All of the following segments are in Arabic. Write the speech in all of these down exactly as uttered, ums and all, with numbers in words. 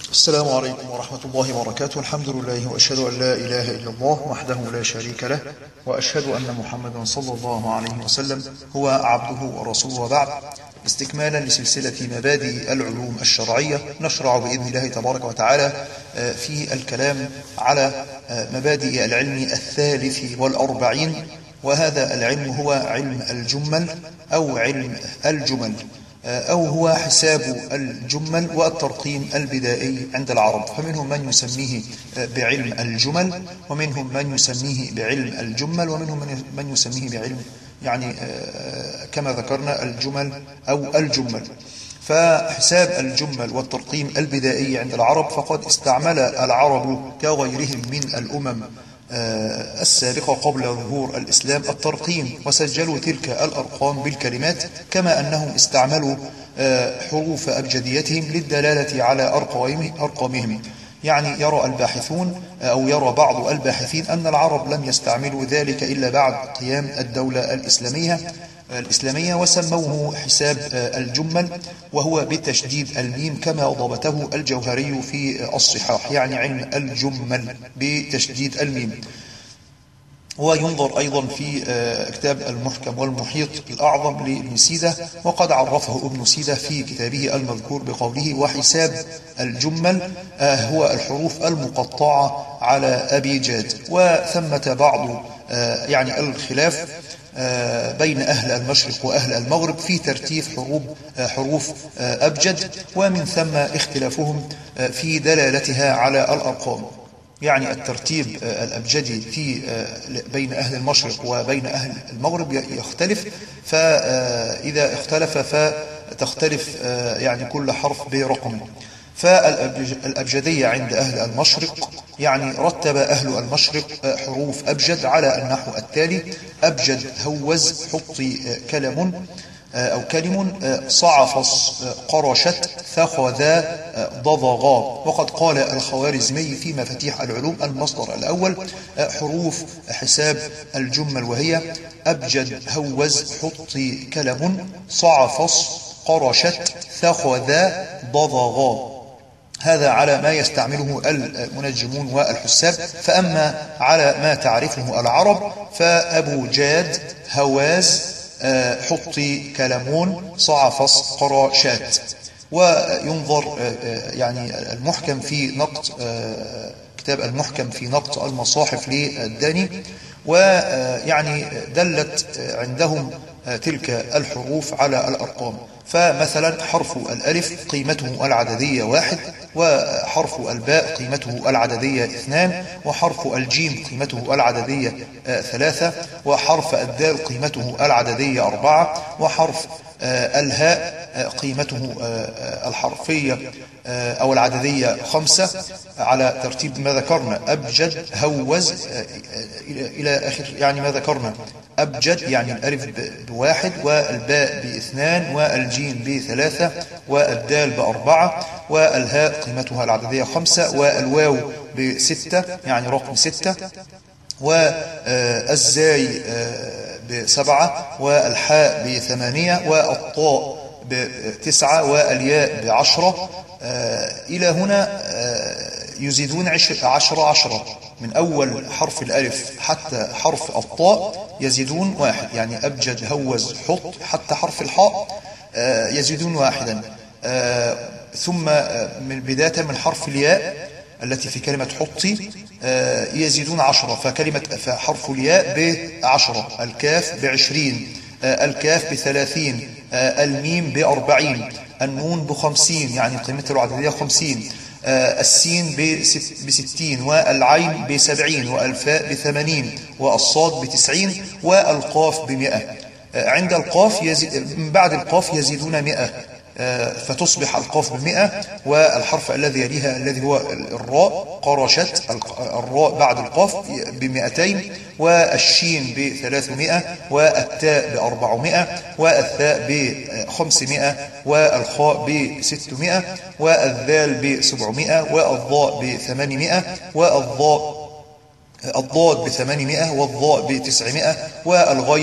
السلام عليكم ورحمة الله وبركاته. الحمد لله وأشهد أن لا إله إلا الله وحده لا شريك له، وأشهد أن محمدا صلى الله عليه وسلم هو عبده ورسوله، وبعد. استكمالا لسلسلة مبادئ العلوم الشرعية، نشرع بإذن الله تبارك وتعالى في الكلام على مبادئ العلم الثالث والأربعين، وهذا العلم هو علم الجمل أو علم الجمل، أو هو حساب الجمل والترقيم البدائي عند العرب. فمنهم من يسميه بعلم الجمل، ومنهم من يسميه بعلم الجمل، ومنهم من يسميه بعلم يعني كما ذكرنا الجمل أو الجمل. فحساب الجمل والترقيم البدائي عند العرب فقد استعمل العرب كغيرهم من الأمم السابقة قبل ظهور الإسلام الترقيم، وسجلوا تلك الأرقام بالكلمات، كما أنهم استعملوا حروف أبجديتهم للدلالة على أرقامهم. يعني يرى الباحثون أو يرى بعض الباحثين أن العرب لم يستعملوا ذلك إلا بعد قيام الدولة الإسلامية الإسلامية وسموه حساب الجمل، وهو بتشديد الميم كما ضبطه الجوهري في الصحاح، يعني علم الجمل بتشديد الميم. وينظر أيضا في كتاب المحكم والمحيط الأعظم لابن سيدة، وقد عرفه ابن سيدة في كتابه المذكور بقوله: وحساب الجمل هو الحروف المقطعة على أبيجاد. وثمة بعض يعني الخلاف بين أهل المشرق وأهل المغرب في ترتيب حروف حروف أبجد، ومن ثم اختلافهم في دلالتها على الأرقام. يعني الترتيب الأبجدي في بين أهل المشرق وبين أهل المغرب يختلف، فإذا اختلف فتختلف يعني كل حرف برقم. فالأبجدية عند أهل المشرق يعني رتب أهل المشرق حروف أبجد على النحو التالي: أبجد هوز حطي كلم أو كلم صعفص قرشت ثخذا ضضغا. وقد قال الخوارزمي في مفاتيح العلوم المصدر الأول حروف حساب الجمل وهي: أبجد هوز حطي كلم صعفص قرشت ثخذا ضضغا. هذا على ما يستعمله المنجمون والحساب. فأما على ما تعرفه العرب فأبو جاد هواز حطي كلمون صعفص قراشات. وينظر يعني المحكم في نقط كتاب المحكم في نقط المصاحف للداني، ويعني دلت عندهم تلك الحروف على الأرقام. فمثلا حرف الألف قيمته العددية واحد، وحرف الباء قيمته العددية اثنان، وحرف الجيم قيمته العددية ثلاثة، وحرف الدال قيمته العددية أربعة، وحرف الهاء قيمته الحرفية أو العددية خمسة، على ترتيب ما ذكرنا: أبجد هوز إلى آخر يعني ما ذكرنا. أبجد يعني الألف بواحد، والباء باثنان، والجيم بثلاثة، والدال بأربعة، والهاء قيمتها العددية خمسة، والواو بستة يعني رقم ستة، والزاي بسبعة، والحاء بثمانية، والطاء بتسعة، والياء بعشرة. إلى هنا يزيدون عشرة عشرة، من أول حرف الألف حتى حرف الطاء يزيدون واحد، يعني أبجد هوز حط حتى حرف الحاء يزيدون واحدا. ثم من بداية من حرف الياء التي في كلمة حطي يزيدون عشرة، فكلمة فحرف الياء بعشرة، الكاف بعشرين، الكاف بثلاثين، الميم بأربعين، النون بخمسين يعني قيمته العددية خمسين، السين بستين، والعين بسبعين، والفاء بثمانين، والصاد بتسعين، والقاف بمئة. عند القاف يزيد من بعد القاف يزيدون مئة، فتصبح القاف بمئة، والحرف الذي يليها الذي هو الراء قرشت، الراء بعد القاف بمئتين، والشين بثلاثمائة، والتاء بأربعمائة، والثاء بخمسمائة، والخاء بستمائة، والذال بسبعمائة، والضاء بثمانمائة، والضاء الضاد بثمانمائة، والضاء بتسعمائة، والغين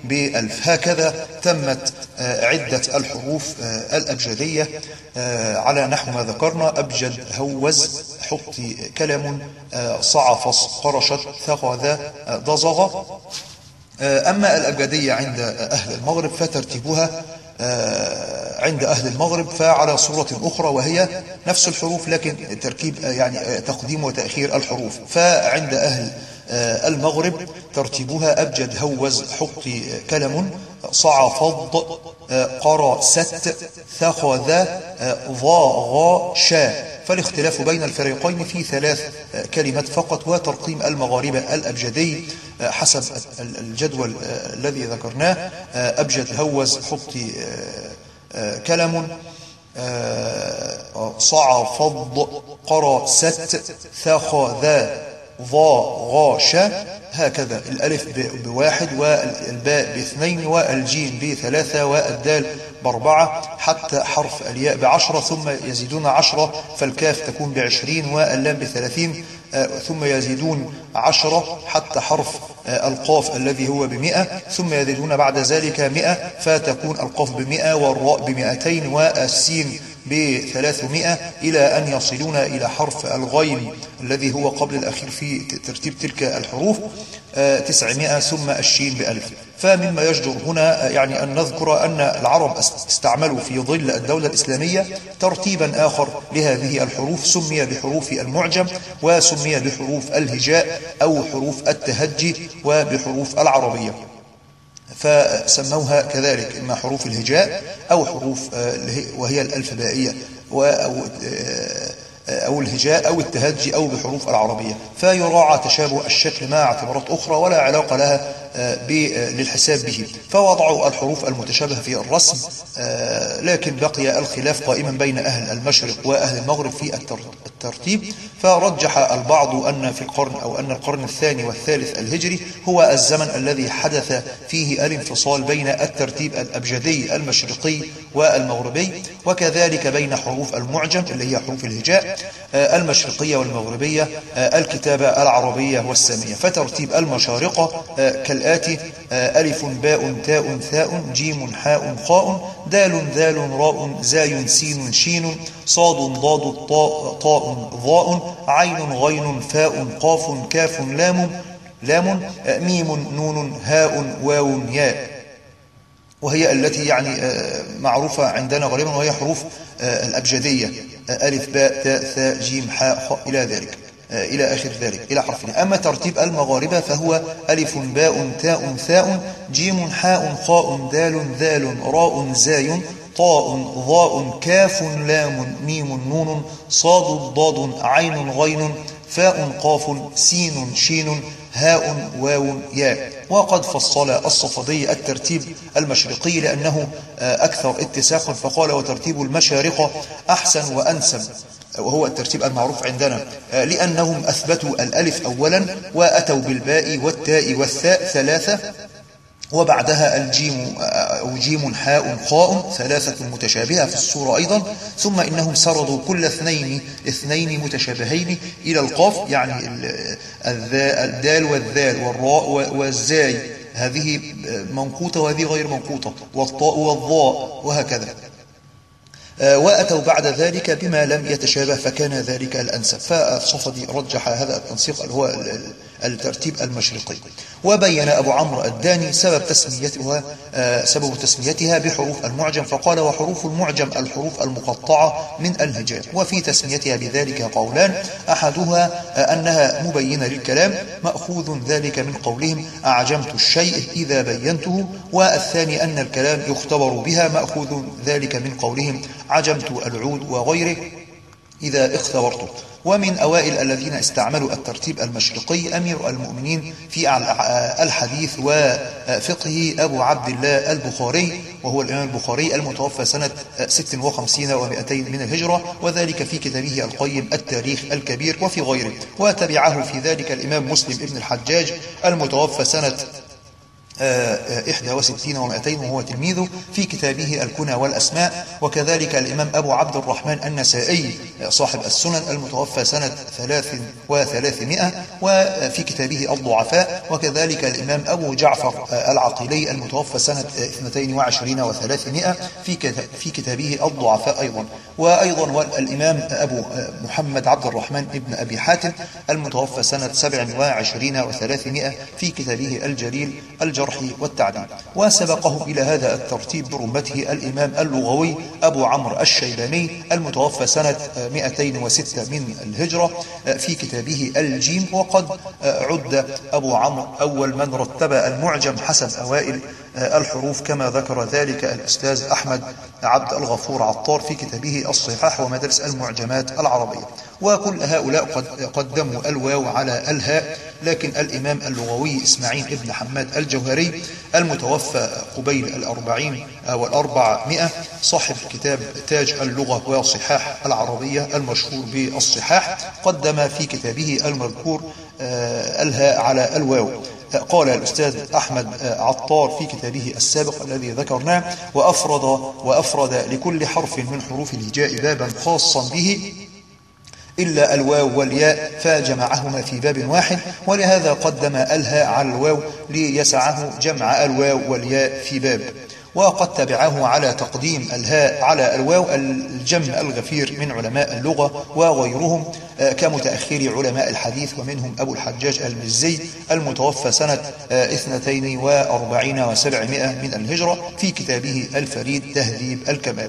بألف. هكذا تمت عدة الحروف الأبجدية على نحو ما ذكرنا: أبجد، هوز، حطي، كلم، صعفص، قرشت، ثغذ، ضزغ. أما الأبجدية عند أهل المغرب فترتيبها عند أهل المغرب فعلى صورة أخرى، وهي نفس الحروف لكن تركيب يعني تقديم وتأخير الحروف. فعند أهل المغرب ترتيبها: أبجد، هوز، حطي، كلم، صعفض، قرى، ست، ثخذ، ضاغ، شا. فالاختلاف بين الفريقين في ثلاث كلمات فقط. وترقيم المغاربة الأبجدي حسب الجدول الذي ذكرناه: أبجد، هوز، حطي، كلم، صعفض، قرى، ست، ثخذ، ضاغ، شا. هكذا الألف بواحد، والباء باثنين، والجيم بثلاثة، والدال بأربعة، حتى حرف الياء بعشرة، ثم يزيدون عشرة فالكاف تكون بعشرين، واللام بثلاثين، ثم يزيدون عشرة حتى حرف القاف الذي هو بمئة، ثم يزيدون بعد ذلك مئة فتكون القاف بمئة، والراء بمئتين، والسين بثلاثمائة، إلى أن يصلون إلى حرف الغين الذي هو قبل الأخير في ترتيب تلك الحروف تسعمائة، ثم الشين بألف. فمما يجدر هنا يعني أن نذكر أن العرب استعملوا في ظل الدولة الإسلامية ترتيبا آخر لهذه الحروف، سمي بحروف المعجم، وسمي بحروف الهجاء أو حروف التهجي، وبحروف العربية، فسموها كذلك إما حروف الهجاء أو حروف وهي الألفبائية أو الهجاء أو التهجي أو بحروف العربية. فيراعى تشابه الشكل مع اعتبارات أخرى ولا علاقة لها للحساب به. فوضعوا الحروف المتشابهة في الرسم، لكن بقي الخلاف قائما بين أهل المشرق وأهل المغرب في الترتيب. فرجح البعض أن في القرن أو أن القرن الثاني والثالث الهجري هو الزمن الذي حدث فيه الانفصال بين الترتيب الأبجدي المشرقي والمغربي، وكذلك بين حروف المعجم اللي هي حروف الهجاء المشرقية والمغربية، الكتابة العربية والسامية. فترتيب المشارقة كالآتي: ألف، باء، تاء، ثاء، جيم، حاء، خاء، دال، ذال، راء، زاي، سين، شين، صاد، ضاد، طاء، طاء، ضاء، عين، غين، فاء، قاف، كاف، لام، لام، ميم، نون، هاء، واو، ياء. وهي التي يعني معروفة عندنا غالبا، وهي حروف الأبجدية: ألف، باء، تاء، ثاء، جيم، حاء، خاء، إلى ذلك إلى آخر ذلك إلى حرفين. أما ترتيب المغاربة فهو: ألف، باء، تاء، ثاء، جيم، حاء، خاء، دال، ذال، راء، زاي، طاء، ضاء، كاف، لام، ميم، نون، صاد، ضاد، عين، غين، فاء، قاف، سين، شين، هاء، واو، ياء. وقد فصل الصفدي الترتيب المشرقي لأنه أكثر اتساقا، فقال: وترتيب المشارقة أحسن وأنسب، وهو الترتيب المعروف عندنا، لأنهم أثبتوا الألف أولا، وأتوا بالباء والتاء والثاء ثلاثة، وبعدها الجيم أو جيم، حاء، خاء، ثلاثة متشابهة في الصورة أيضا، ثم إنهم سردوا كل اثنين اثنين متشابهين إلى القاف، يعني الدال والذال والراء والزاي، هذه منقوطة وهذه غير منقوطة، والطاء والضاء، وهكذا. وأتوا بعد ذلك بما لم يتشابه فكان ذلك الأنسب. فالصفدي رجح هذا التنسيق اللي هو الترتيب المشرقي. وبين أبو عمرو الداني سبب تسميتها سبب تسميتها بحروف المعجم، فقال: وحروف المعجم الحروف المقطعة من الهجاء. وفي تسميتها بذلك قولان: أحدها أنها مبينة للكلام، مأخوذ ذلك من قولهم: أعجمت الشيء إذا بينته. والثاني أن الكلام يختبر بها، مأخوذ ذلك من قولهم: عجمت العود وغيره إذا اختبرته. ومن أوائل الذين استعملوا الترتيب المشرقي أمير المؤمنين في الحديث وفقه أبو عبد الله البخاري، وهو الإمام البخاري المتوفى سنة ست وخمسين ومئتين من الهجرة، وذلك في كتابه القيم التاريخ الكبير وفي غيره. وتبعه في ذلك الإمام مسلم ابن الحجاج المتوفى سنة إحدى وستين ومائتين وهو تلميذه في كتابه الكنى والأسماء. وكذلك الإمام أبو عبد الرحمن النسائي صاحب السنن المتوفى سنة ثلاث وثلاثمائة وفي كتابه الضعفاء. وكذلك الإمام أبو جعفر العقيلي المتوفى سنة اثنتين وعشرين وثلاثمائة في كتابه الضعفاء أيضا. وأيضا الإمام أبو محمد عبد الرحمن ابن أبي حاتم المتوفى سنة سبع وعشرين وثلاثمائة في كتابه الجليل الجرح والتعديل. وسبقه إلى هذا الترتيب برمته الإمام اللغوي أبو عمرو الشيباني المتوفى سنة مائتين وستة من الهجرة في كتابه الجيم. وقد عد أبو عمرو أول من رتب المعجم حسب أوائل الحروف كما ذكر ذلك الأستاذ أحمد عبد الغفور عطار في كتابه الصحاح ومدارس المعجمات العربية. وكل هؤلاء قد قدموا الواو على الهاء، لكن الإمام اللغوي إسماعيل ابن حماد الجوهري المتوفى قبيل الأربعين والأربعمائة صاحب كتاب تاج اللغة وصحاح العربية المشهور بالصحاح قدم في كتابه المذكور الهاء على الواو. قال الأستاذ أحمد عطار في كتابه السابق الذي ذكرناه: وأفرد, وأفرد لكل حرف من حروف الهجاء بابا خاصا به إلا الواو والياء فجمعهما في باب واحد، ولهذا قدم الهاء على الواو ليسعه جمع الواو والياء في باب. وقد تبعه على تقديم الهاء على الواو الجم الغفير من علماء اللغة وغيرهم كمتأخر علماء الحديث، ومنهم أبو الحجاج المزي المتوفى سنة اثنتين وأربعين وسبعمائة من الهجرة في كتابه الفريد تهذيب الكمال.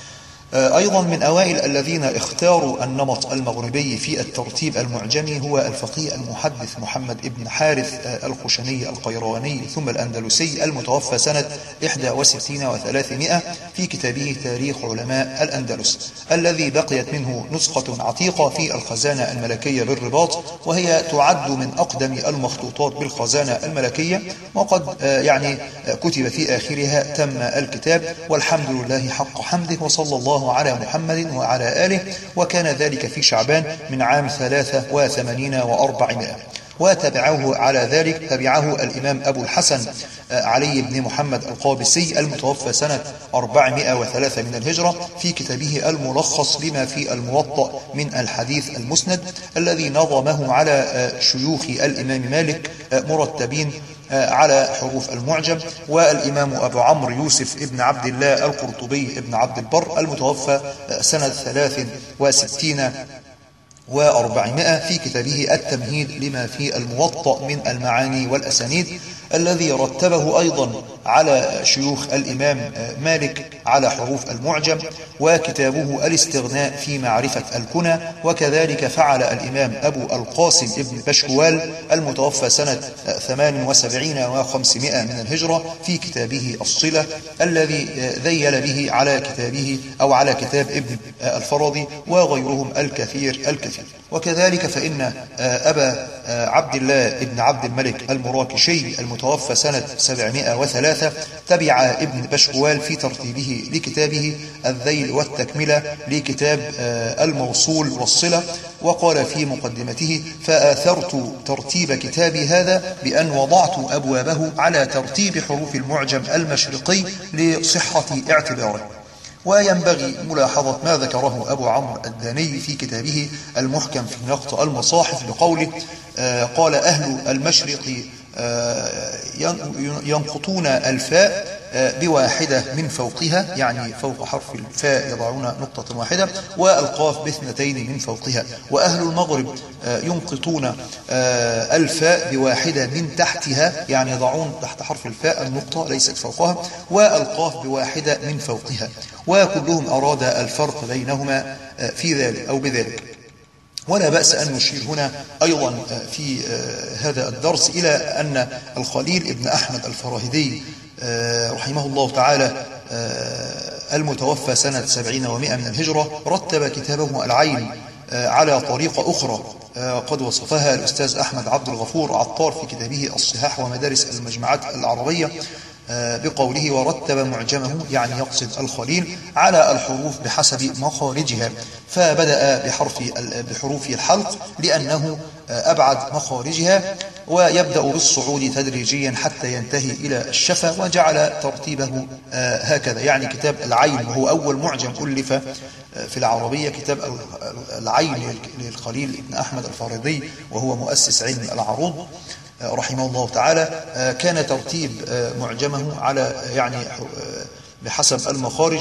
أيضا من أوائل الذين اختاروا النمط المغربي في الترتيب المعجمي هو الفقيه المحدث محمد ابن حارث الخشني القيرواني ثم الأندلسي المتوفى سنة إحدى وستين وثلاثمائة في كتابه تاريخ علماء الأندلس، الذي بقيت منه نسخة عتيقة في الخزانة الملكية بالرباط، وهي تعد من أقدم المخطوطات بالخزانة الملكية. وقد يعني كتب في آخرها تم الكتاب والحمد لله حق حمده وصلى الله على محمد وعلى آله، وكان ذلك في شعبان من عام ثلاثة وثمانين وأربعمائة. وتبعه على ذلك تبعه الإمام أبو الحسن علي بن محمد القابسي المتوفى سنة أربعمائة وثلاثة من الهجرة في كتابه الملخص لما في الموطأ من الحديث المسند، الذي نظمه على شيوخ الإمام مالك مرتبين على حروف المعجم. والإمام أبو عمرو يوسف ابن عبد الله القرطبي ابن عبد البر المتوفى سنة ثلاث وستين وأربعمائة في كتابه التمهيد لما في الموطأ من المعاني والأسانيد، الذي رتبه أيضا على شيوخ الإمام مالك على حروف المعجم. وكتابه الاستغناء في معرفة الكنى. وكذلك فعل الإمام أبو القاسم ابن بشكوال المتوفى سنة ثمان وسبعين وخمسمائة من الهجرة في كتابه الصلة، الذي ذيل به على كتابه أو على كتاب ابن الفرضي وغيرهم الكثير الكثير. وكذلك فإن أبا عبد الله ابن عبد الملك المراكشي المتوفى سنة سبعمائة وثلاثة تبع ابن بشكوال في ترتيبه لكتابه الذيل والتكملة لكتاب الموصول والصلة. وقال في مقدمته: فآثرت ترتيب كتابي هذا بأن وضعت أبوابه على ترتيب حروف المعجم المشرقي لصحة اعتباره. وينبغي ملاحظة ما ذكره أبو عمرو الداني في كتابه المحكم في نقط المصاحف بقوله: آه قال أهل المشرق آه ينقطون الفاء آه بواحدة من فوقها، يعني فوق حرف الفاء يضعون نقطة واحدة، والقاف باثنتين من فوقها. وأهل المغرب آه ينقطون آه الفاء بواحدة من تحتها، يعني يضعون تحت حرف الفاء النقطة ليست فوقها، والقاف بواحدة من فوقها. وكلهم أراد الفرق بينهما في ذلك أو بذلك. ولا بأس أن نشير هنا أيضا في هذا الدرس إلى أن الخليل ابن أحمد الفراهيدي رحمه الله تعالى المتوفى سنة سبعين ومائة من الهجرة رتب كتابه العين على طريقة أخرى قد وصفها الأستاذ أحمد عبد الغفور عطار في كتابه الصحاح ومدارس المجمعات العربية بقوله: ورتب معجمه، يعني يقصد الخليل، على الحروف بحسب مخارجها، فبدأ بحرف بحروف الحلق لأنه أبعد مخارجها، ويبدأ بالصعود تدريجيا حتى ينتهي إلى الشفة، وجعل ترتيبه هكذا. يعني كتاب العين وهو أول معجم ألف في العربية، كتاب العين للخليل بن أحمد الفارضي وهو مؤسس علم العروض رحمه الله تعالى، كان ترتيب معجمه على يعني بحسب المخارج،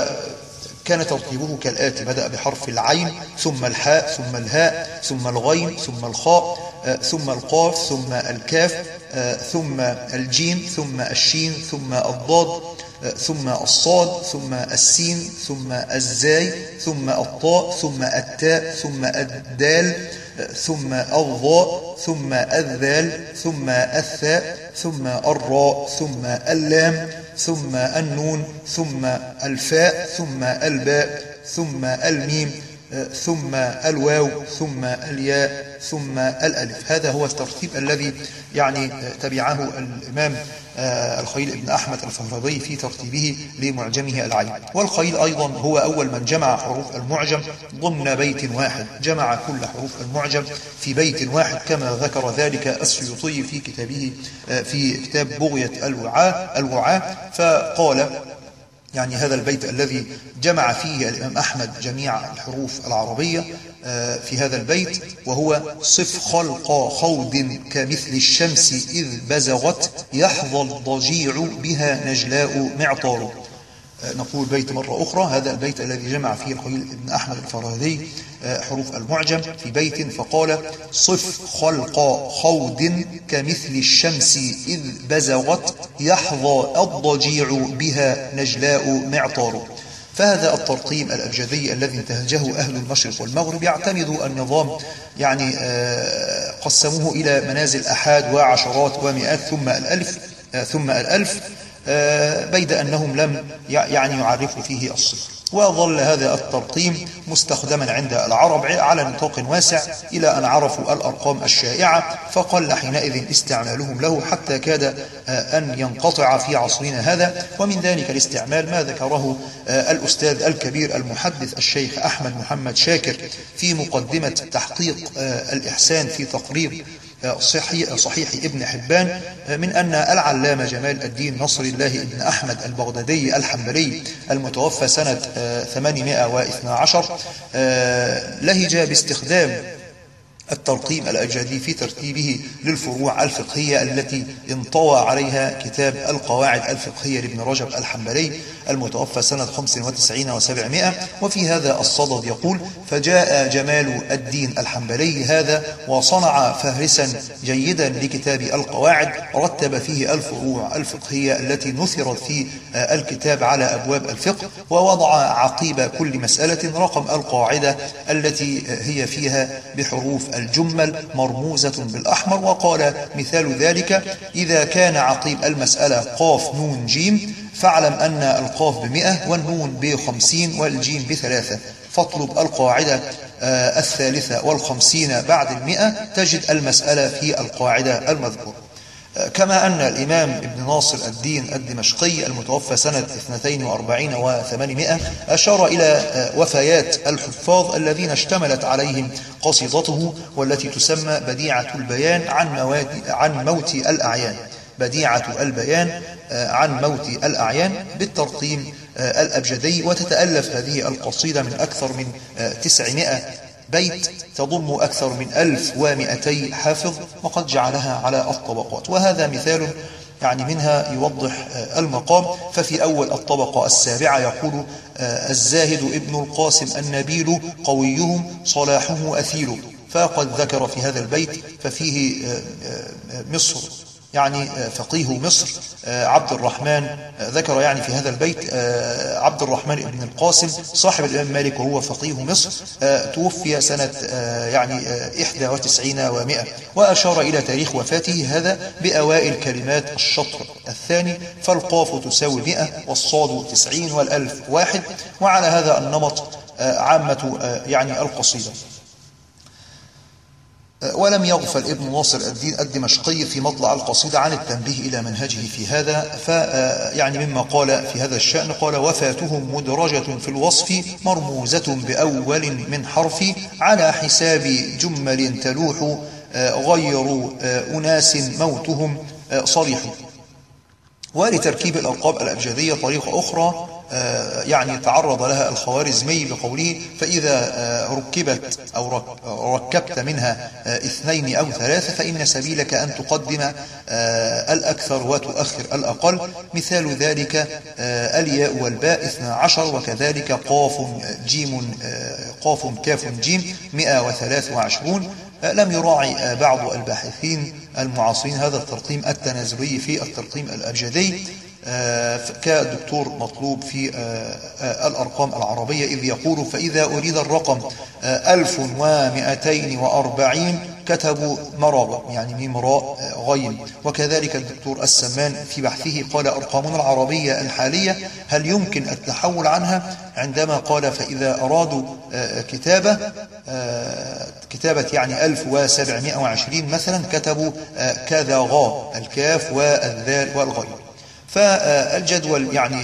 فكان ترتيبه كالآتي: بدأ بحرف العين، ثم الحاء، ثم الهاء، ثم الغين، ثم الخاء، ثم القاف، ثم الكاف، ثم الجيم، ثم الشين، ثم الضاد، ثم الصاد، ثم السين، ثم الزاي، ثم الطاء، ثم التاء، ثم الدال، ثم الضاء، ثم الذال، ثم الثاء، ثم الراء، ثم اللام، ثم النون، ثم الفاء، ثم الباء، ثم الميم، ثم الواو، ثم الياء، ثم الألف. هذا هو الترتيب الذي يعني تبعه الإمام الخليل بن أحمد الفارضي في ترتيبه لمعجمه العين. والخليل أيضا هو أول من جمع حروف المعجم ضمن بيت واحد، جمع كل حروف المعجم في بيت واحد، كما ذكر ذلك السيوطي في كتابه في كتاب بغية الوعاء الوعاء فقال يعني هذا البيت الذي جمع فيه الإمام أحمد جميع الحروف العربية في هذا البيت، وهو: صف خلق خود كمثل الشمس إذ بزغت، يحظى الضجيع بها نجلاء معطار. نقول بيت مرة أخرى: هذا البيت الذي جمع فيه الخليل بن أحمد الفارضي حروف المعجم في بيت، فقال: صف خلق خود كمثل الشمس إذ بزغت، يحظى الضجيع بها نجلاء معطار. فهذا الترقيم الأبجدي الذي انتهجه أهل المشرق والمغرب يعتمد النظام يعني قسموه إلى منازل أحاد وعشرات ومئات ثم الألف ثم الألف بيد أنهم لم يعني يعرفوا فيه الصفر. وظل هذا الترقيم مستخدما عند العرب على نطاق واسع إلى أن عرفوا الأرقام الشائعة، فقل حينئذ استعمالهم له حتى كاد أن ينقطع في عصرنا هذا. ومن ذلك الاستعمال ما ذكره الأستاذ الكبير المحدث الشيخ أحمد محمد شاكر في مقدمة تحقيق الإحسان في تقريب صحيح, صحيح ابن حبان، من أن العلامة جمال الدين نصر الله ابن أحمد البغدادي الحنبلي المتوفى سنة ثمانمائة واثني عشر لهج باستخدام الترقيم الأبجدي في ترتيبه للفروع الفقهية التي انطوى عليها كتاب القواعد الفقهية لابن رجب الحنبلي المتوفى سنة خمس وتسعين وسبعمائة. وفي هذا الصدد يقول: فجاء جمال الدين الحنبلي هذا وصنع فهرسا جيدا لكتاب القواعد، رتب فيه الفروع الفقهية التي نثرت في الكتاب على أبواب الفقه، ووضع عقيب كل مسألة رقم القاعدة التي هي فيها بحروف الجمل مرموزة بالأحمر. وقال: مثال ذلك إذا كان عقيب المسألة قاف نون جيم، فاعلم أن القاف بمئة والنون بخمسين والجيم بثلاثة، فاطلب القاعدة الثالثة والخمسين بعد المئة، تجد المسألة في القاعدة المذكورة. كما أن الإمام ابن ناصر الدين الدمشقي المتوفى سنة اثنتين وأربعين وثمانمائة أشار إلى وفيات الحفاظ الذين اشتملت عليهم قصيدته، والتي تسمى بديعة البيان عن, عن موت الأعيان، بديعة البيان عن موت الأعيان بالترقيم الأبجدي. وتتألف هذه القصيدة من أكثر من تسعمائة بيت تضم أكثر من ألف ومئتي حافظ، وقد جعلها على الطبقات. وهذا مثال يعني منها يوضح المقام. ففي أول الطبقة السابعة يقول: الزاهد ابن القاسم النبيل قويهم صلاحه أثيل. فقد ذكر في هذا البيت ففيه مصر يعني فقيه مصر عبد الرحمن، ذكر يعني في هذا البيت عبد الرحمن ابن القاسم صاحب الإمام مالك وهو فقيه مصر، توفي سنة يعني إحدى وتسعين ومئة، وأشار إلى تاريخ وفاته هذا بأوائل كلمات الشطر الثاني: فالقاف تساوي مئة والصاد تسعين والألف واحد. وعلى هذا النمط عامة يعني القصيدة. ولم يغفل ابن ناصر الدين الدمشقي في مطلع القصيدة عن التنبيه إلى منهجه في هذا، فيعني مما قال في هذا الشأن قال: وفاتهم مدرجة في الوصف مرموزة بأول من حرف، على حساب جمل تلوح غير أناس موتهم صريح. ولتركيب الألقاب الأبجدية طريقة أخرى يعني تعرض لها الخوارزمي بقوله: فإذا ركبت أو ركبت منها اثنين أو ثلاثة فإن سبيلك أن تقدم الأكثر وتؤخر الأقل. مثال ذلك الياء والباء اثنى عشر، وكذلك قاف جيم قاف كاف جيم مئة وثلاث وعشرون. لم يراعي بعض الباحثين المعاصرين هذا الترقيم التنازلي في الترقيم الأبجدي كالدكتور مطلوب في الأرقام العربية، إذ يقول: فإذا أريد الرقم ألف ومئتين وأربعين كتبوا مرابة، يعني ميم راء غين. وكذلك الدكتور السمان في بحثه قال: أرقامنا العربية الحالية هل يمكن التحول عنها؟ عندما قال: فإذا أرادوا كتابة كتابة يعني ألف وسبعمائة وعشرين مثلا كتبوا كذا غاء، الكاف والذال والغين. فالجدول يعني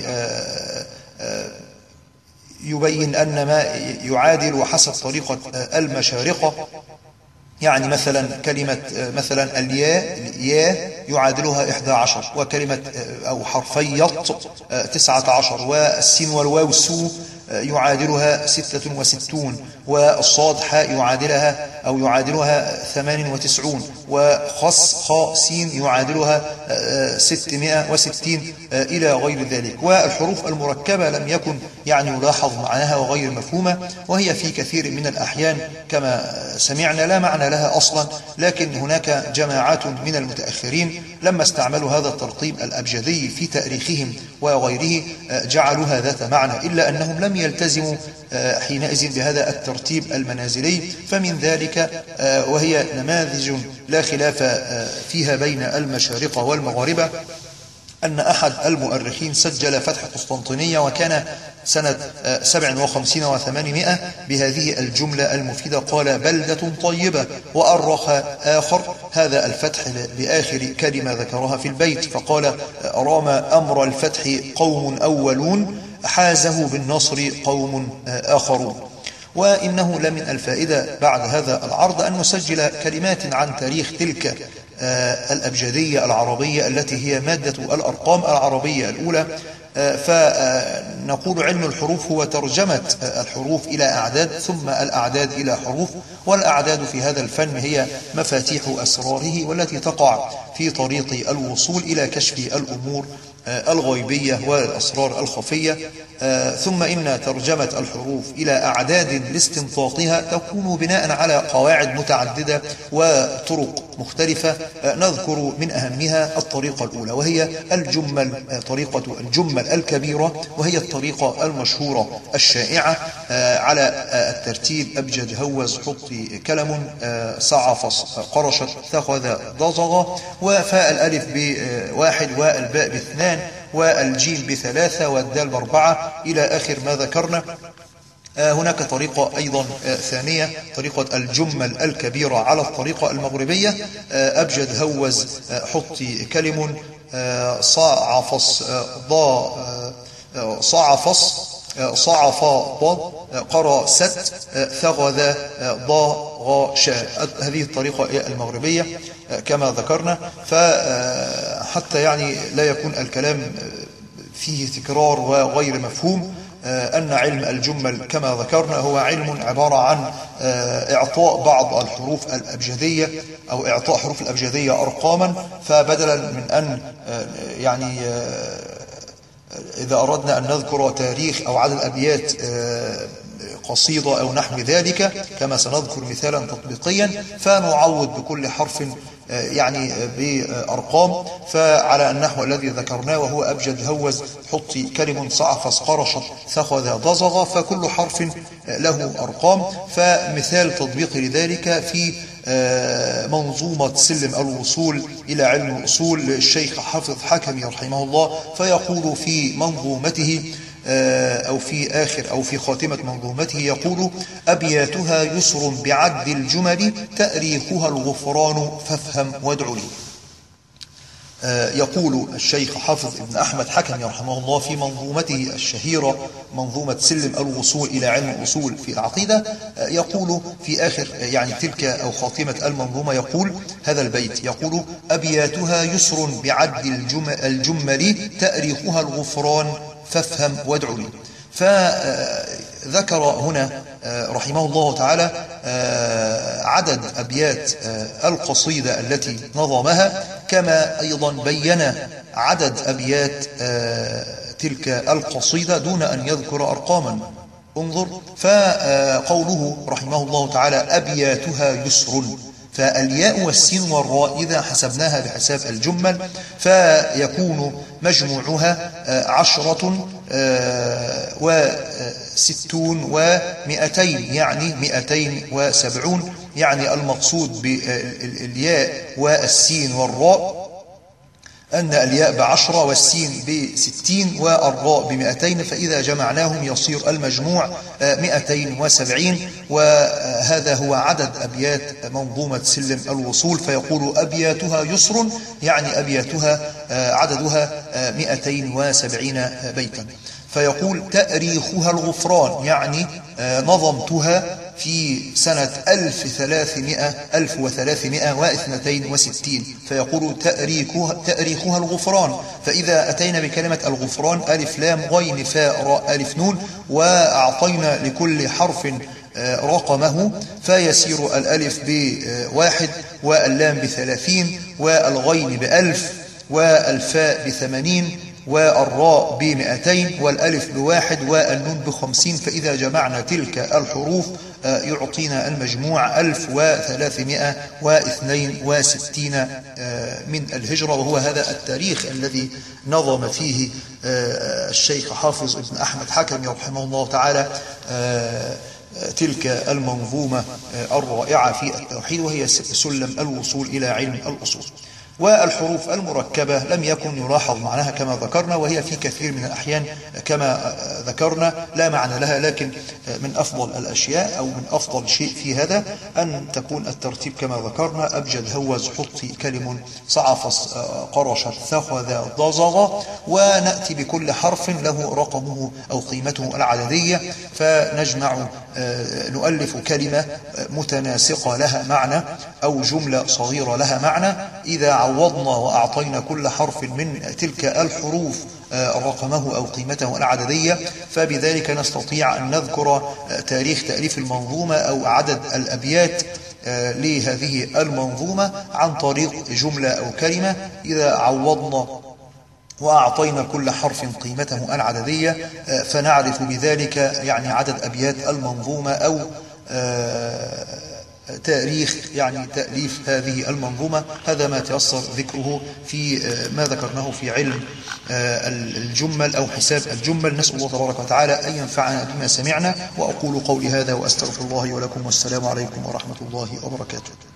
يبين أن ما يعادل حسب طريقة المشارقة، يعني مثلا كلمة مثلا الياء الياء يعادلها إحدى عشر، وكلمة أو حرفي يط تسعة عشر، والسين والواو سو يعادلها ستة وستون، والصاد حاء يعادلها أو يعادلها ثمان وتسعون، وخص خاء سين يعادلها ستمائة وستين إلى غير ذلك. والحروف المركبة لم يكن يعني يلاحظ معناها وغير مفهومة، وهي في كثير من الأحيان كما سمعنا لا معنى لها أصلا، لكن هناك جماعات من المتأخرين لما استعملوا هذا الترقيم الأبجدي في تاريخهم وغيره جعلوها ذات معنى، إلا أنهم لم يلتزموا حينئذ بهذا الترتيب المنازلي. فمن ذلك وهي نماذج لا خلاف فيها بين المشارقة والمغاربة، أن أحد المؤرخين سجل فتح قسطنطينية وكان سنة سبع وخمسين وثمانمائة بهذه الجملة المفيدة، قال: بلدة طيبة. وأرخ آخر هذا الفتح بآخر كلمة ذكرها في البيت، فقال: رام أمر الفتح قوم أولون، حازه بالنصر قوم آخرون. وإنه لمن الفائدة بعد هذا العرض أن نسجل كلمات عن تاريخ تلك الأبجدية العربية التي هي مادة الأرقام العربية الأولى. فنقول: علم الحروف هو ترجمة الحروف إلى أعداد، ثم الأعداد إلى حروف، والأعداد في هذا الفن هي مفاتيح أسراره، والتي تقع في طريق الوصول إلى كشف الأمور الغيبية والأسرار الخفية. ثم إن ترجمة الحروف إلى أعداد لاستنطاقها تكون بناء على قواعد متعددة وطرق مختلفة. نذكر من أهمها الطريقة الأولى، وهي الجمل، طريقة الجمل الكبيرة، وهي الطريقة المشهورة الشائعة على الترتيب: أبجد هوز حطي كلم صعفص قرشت ثخذ ضزغ، وفاء الألف بواحد والباء باثنان والجيم بثلاثة والدال بأربعة إلى آخر ما ذكرنا. هناك طريقة أيضا ثانية، طريقة الجمل الكبيرة على الطريقة المغربية: أبجد هوز حطي كلم صعفص ضا صعفص صعف ضاد قرى ست ثغذ ضا غا شاء. هذه الطريقة المغربية كما ذكرنا. فحتى يعني لا يكون الكلام فيه تكرار وغير مفهوم، أن علم الجمل كما ذكرنا هو علم عبارة عن إعطاء بعض الحروف الأبجدية أو إعطاء حروف الأبجدية أرقاما، فبدلا من أن يعني إذا أردنا أن نذكر تاريخ أو عدد أبيات قصيدة أو نحو ذلك كما سنذكر مثالا تطبيقيا، فنعوض بكل حرف يعني بأرقام. فعلى النحو الذي ذكرناه وهو أبجد هوز حطي كلم صعفص قرشت ثخذ ضزغ، فكل حرف له أرقام. فمثال تطبيقي لذلك في منظومة سلم الوصول إلى علم الأصول للشيخ حافظ حكمي رحمه الله، فيقول في منظومته: أو في آخر أو في خاتمة منظومته يقول: أبياتها يسر بعد الجمل تأريخها الغفران فافهم وادع لي. يقول الشيخ حافظ ابن أحمد حكمي رحمه الله في منظومته الشهيرة منظومة سلم الوصول إلى علم الأصول في العقيدة، يقول في آخر يعني تلك أو خاتمة المنظومة يقول هذا البيت، يقول: أبياتها يسر بعد الجمل تأريخها الغفران فافهم وادع لي. فذكر هنا رحمه الله تعالى عدد أبيات القصيدة التي نظمها، كما أيضا بين عدد أبيات تلك القصيدة دون أن يذكر أرقاما. انظر، فقوله رحمه الله تعالى: أبياتها يسر، فالياء والسين والراء إذا حسبناها بحساب الجمل فيكون مجموعها عشرة وستون ومئتين، يعني مئتين وسبعون. يعني المقصود بالياء والسين والراء أن الياء بعشرة والسين بستين والراء بمئتين، فإذا جمعناهم يصير المجموع مئتين وسبعين. وهذا هو عدد أبيات منظومة سلم الوصول. فيقول: أبياتها يسر، يعني أبياتها عددها مئتين وسبعين بيتا. فيقول: تأريخها الغفران، يعني نظمتها في سنة ألف ثلاثمائة ألف وثلاثمائة واثنتين وستين. فيقول: تأريخها, تأريخها الغفران. فإذا أتينا بكلمة الغفران ألف لام غين فاء راء ألف نون، وأعطينا لكل حرف رقمه، فيسير الألف بواحد واللام بثلاثين والغين بألف والفاء بثمانين والراء بمئتين والألف بواحد والنون بخمسين. فإذا جمعنا تلك الحروف يعطينا المجموع ألف وثلاثمائة واثنين وستين من الهجرة، وهو هذا التاريخ الذي نظم فيه الشيخ حافظ ابن أحمد حكمي رحمه الله تعالى تلك المنظومة الرائعة في التوحيد، وهي سلم الوصول إلى علم الأصول. والحروف المركبة لم يكن يلاحظ معناها كما ذكرنا، وهي في كثير من الأحيان كما ذكرنا لا معنى لها، لكن من أفضل الأشياء أو من أفضل شيء في هذا أن تكون الترتيب كما ذكرنا: أبجد هوز حطي كلم صعفص قرشت ثخذ ضزغ. ونأتي بكل حرف له رقمه أو قيمته العددية، فنجمع نؤلف كلمة متناسقة لها معنى أو جملة صغيرة لها معنى. إذا عوضنا وأعطينا كل حرف من تلك الحروف رقمه أو قيمته العددية، فبذلك نستطيع أن نذكر تاريخ تأليف المنظومة أو عدد الأبيات لهذه المنظومة عن طريق جملة أو كلمة. إذا عوضنا وأعطينا كل حرف قيمته العددية فنعرف بذلك يعني عدد أبيات المنظومة أو تاريخ يعني تأليف هذه المنظومة. هذا ما تيسر ذكره في ما ذكرناه في علم الجمل أو حساب الجمل. نسأل الله تبارك وتعالى أن ينفعنا بما سمعنا، وأقول قولي هذا وأستغفر الله ولكم، والسلام عليكم ورحمة الله وبركاته.